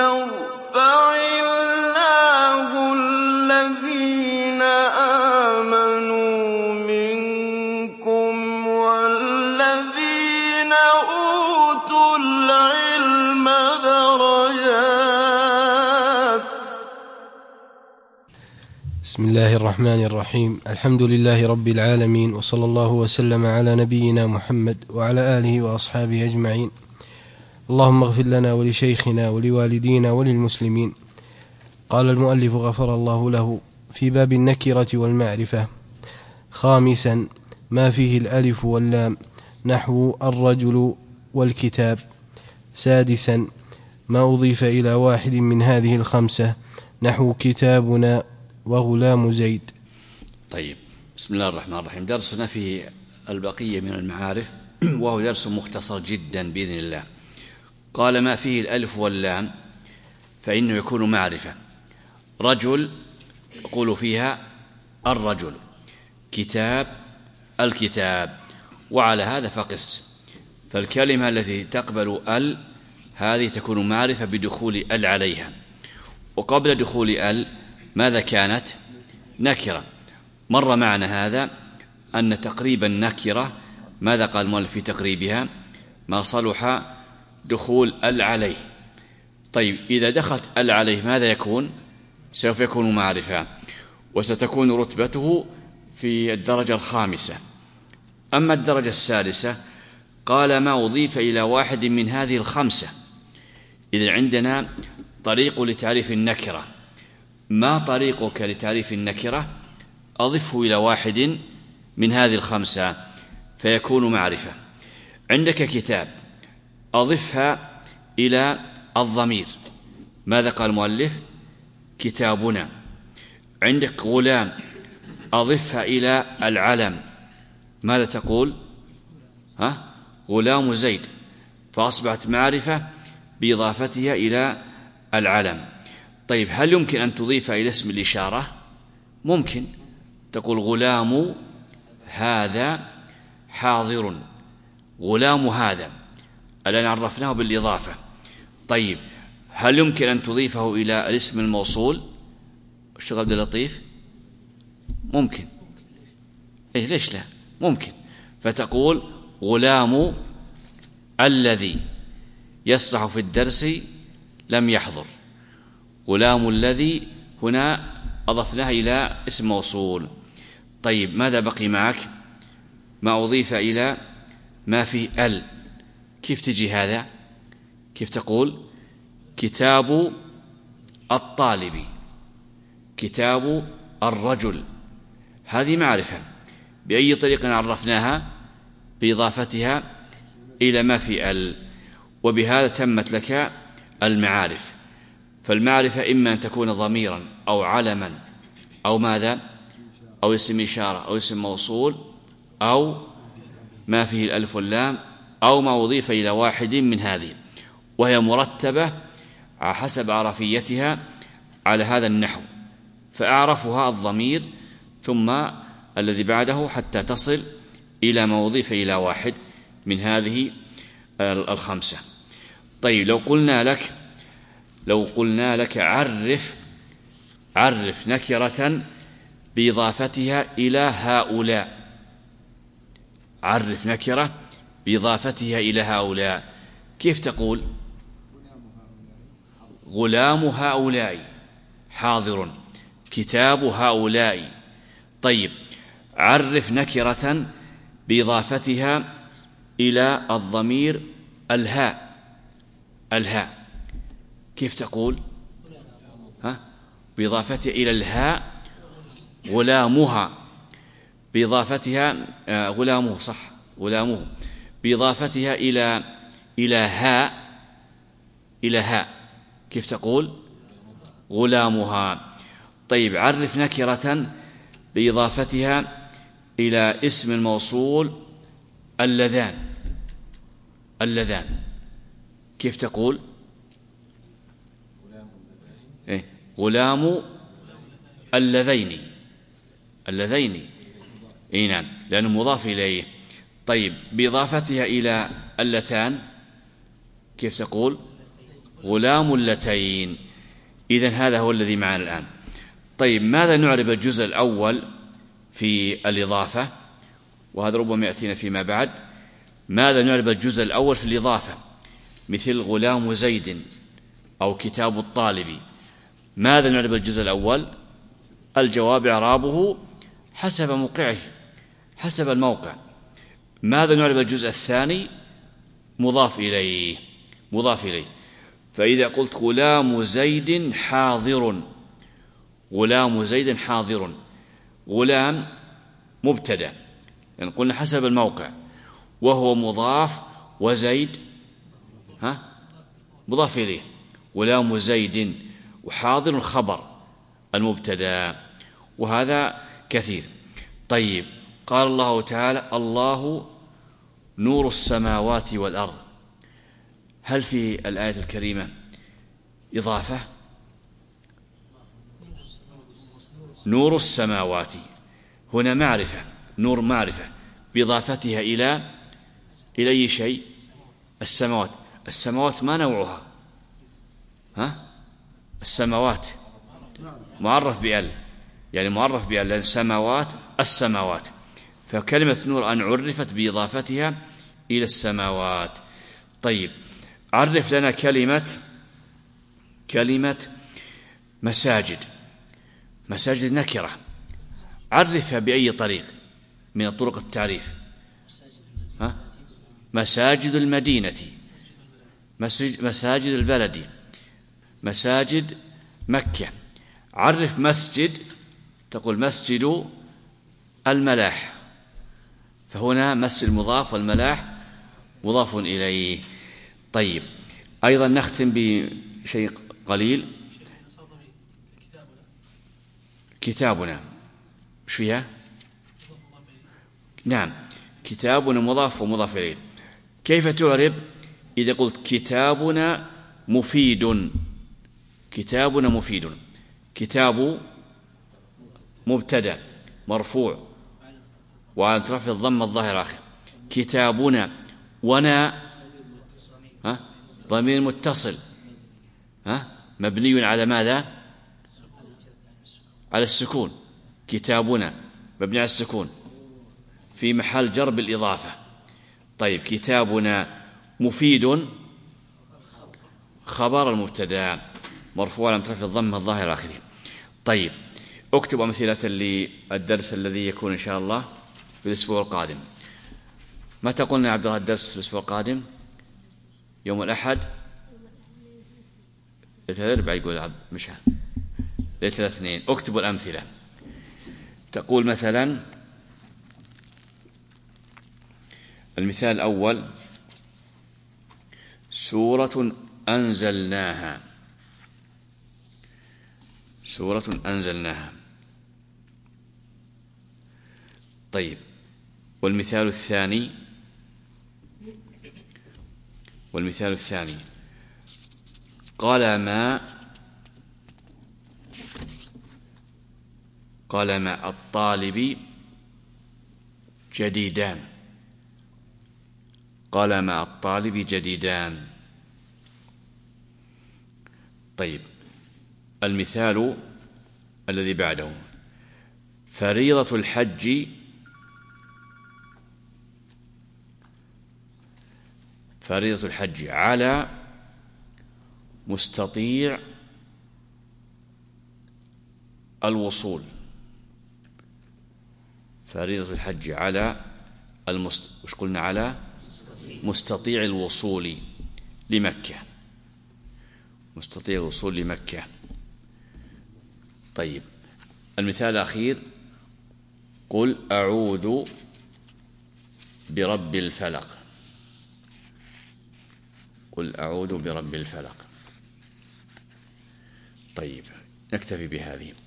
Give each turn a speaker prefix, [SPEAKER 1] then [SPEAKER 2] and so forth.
[SPEAKER 1] يرفع الله الذين آمنوا منكم والذين أوتوا العلم درجات.
[SPEAKER 2] بسم الله الرحمن الرحيم. الحمد لله رب العالمين، وصلى الله وسلم على نبينا محمد وعلى آله وأصحابه أجمعين. اللهم اغفر لنا ولشيخنا ولوالدينا وللمسلمين. قال المؤلف غفر الله له في باب النكرة والمعرفة: خامسا ما فيه الألف واللام نحو الرجل والكتاب. سادسا ما أضيف إلى واحد من هذه الخمسة نحو كتابنا وغلام زيد.
[SPEAKER 3] طيب، بسم الله الرحمن الرحيم. درسنا في البقية من المعارف، وهو درس مختصر جدا بإذن الله. قال: ما فيه الألف واللام فإنه يكون معرفة. رجل يقول فيها الرجل، كتاب الكتاب، وعلى هذا فقس. فالكلمة التي تقبل ال هذه تكون معرفة بدخول ال عليها، وقبل دخول ال ماذا كانت؟ نكرة. مر معنا هذا أن تقريب النكرة ماذا قال المؤلف في تقريبها؟ ما صلح دخول ال عليه. طيب، إذا دخلت ال عليه ماذا يكون؟ سوف يكون معرفة، وستكون رتبته في الدرجة الخامسة. أما الدرجة السادسة قال: ما أضيف إلى واحد من هذه الخمسة. إذن عندنا طريق لتعريف النكرة. ما طريقك لتعريف النكرة؟ أضفه إلى واحد من هذه الخمسة فيكون معرفة. عندك كتاب، أضفها إلى الضمير، ماذا قال المؤلف؟ كتابنا. عندك غلام، أضفها إلى العلم، ماذا تقول؟ غلام زيد، فأصبحت معرفة بإضافتها إلى العلم. طيب، هل يمكن أن تضيف إلى اسم الإشارة؟ ممكن، تقول غلام هذا حاضر، غلام هذا، الآن عرفناه بالإضافة. طيب، هل يمكن أن تضيفه إلى الاسم الموصول؟ الشيخ عبد اللطيف؟ ممكن. ليش لا؟ ممكن. فتقول غلام الذي يصلح في الدرس لم يحضر. غلام الذي هنا أضفناه إلى اسم موصول. طيب، ماذا بقي معك؟ ما أضيف إلى ما في ال. كيف تجي هذا؟ كيف تقول؟ كتاب الطالب، كتاب الرجل. هذه معرفة. بأي طريق عرفناها؟ بإضافتها إلى ما في ال. وبهذا تمت لك المعارف. فالمعرفة إما أن تكون ضميرا أو علما أو ماذا؟ أو اسم إشارة أو اسم موصول أو ما فيه الألف واللام أو ما أضيف إلى واحد من هذه، وهي مرتبة حسب عرفيتها على هذا النحو. فأعرفها الضمير ثم الذي بعده حتى تصل إلى ما أضيف إلى واحد من هذه الخمسة. طيب، لو قلنا لك عرف نكرة بإضافتها إلى هؤلاء. عرف نكرة بإضافتها إلى هؤلاء، كيف تقول؟ غلام هؤلاء حاضر، كتاب هؤلاء. طيب، عرف نكرة بإضافتها إلى الضمير الهاء. كيف تقول؟ بإضافتها إلى الهاء غلامها، بإضافتها غلامه، صح، غلامه، بإضافتها إلى هاء، كيف تقول؟ غلامها. طيب، عرف نكرة بإضافتها إلى اسم الموصول اللذان، كيف تقول؟ غلام اللذين، نعم، لأنه مضاف إليه. طيب، بإضافتها إلى اللتان كيف تقول؟ غلام اللتين. إذن هذا هو الذي معنا الآن. طيب ماذا نعرب الجزء الأول في الإضافة؟ وهذا ربما يأتينا فيما بعد. ماذا نعرب الجزء الأول في الإضافة؟ مثل غلام زيد أو كتاب الطالب. ماذا نعرب الجزء الأول؟ الجواب إعرابه حسب موقعه، حسب الموقع. ماذا نعرب الجزء الثاني؟ مضاف إليه، مضاف إليه. فإذا قلت غلام زيد حاضر، غلام زيد حاضر، غلام مبتدأ يعني قلنا حسب الموقع، وهو مضاف، وزيد مضاف إليه. غلام زيد وحاضر خبر المبتدأ، وهذا كثير. طيب قال الله تعالى الله نور السماوات والأرض. هل في الآية الكريمة إضافة؟ نور السماوات هنا معرفة، نور معرفة بإضافتها إلى أي شيء؟ السماوات. السماوات ما نوعها؟ السماوات معرف بأل، يعني معرف بأل، لأن السماوات السماوات. فكلمة نور أن عرفت بإضافتها إلى السماوات. طيب عرف لنا كلمة مساجد. مساجد نكرة، عرفها بأي طريق من طرق التعريف؟ مساجد المدينة، مساجد البلد، مساجد مكة. عرف مسجد، تقول مسجد الملاح، فهنا مسجد مضاف والملاح مضاف إليه. طيب أيضا نختم بشيء قليل. كتابنا ايش فيها؟ نعم، كتابنا مضاف ومضاف إليه. كيف تعرب إذا قلت كتابنا مفيد؟ كتابنا مفيد، كتاب مبتدأ مرفوع وعلى رفع الضمة الظاهر آخر. كتابنا ونا ضمير متصل مبني على ماذا؟ على السكون. كتابنا مبني على السكون في محل جر بالإضافة. طيب كتابنا مفيد خبر المبتدأ مرفوع على رفع الضمة الظاهر آخره. طيب اكتب أمثلة للدرس الذي يكون إن شاء الله في الأسبوع القادم. متى قلنا يا عبد الله الدرس في الأسبوع القادم؟ يوم الأحد، ليلة الأربعاء يقول عبد مشعل، ليلة الاثنين. اكتبوا الأمثلة. تقول مثلا المثال الأول سورة أنزلناها، سورة أنزلناها. طيب والمثال الثاني، والمثال الثاني قلم الطالب جديدان، قلم الطالب جديدان. طيب المثال الذي بعده فريضة الحج، فريضة الحج على مستطيع الوصول، فريضة الحج على وش قلنا؟ على مستطيع الوصول لمكة، مستطيع الوصول لمكة. طيب المثال الأخير قل أعوذ برب الفلق، قل أعوذ برب الفلق. طيب نكتفي بهذه.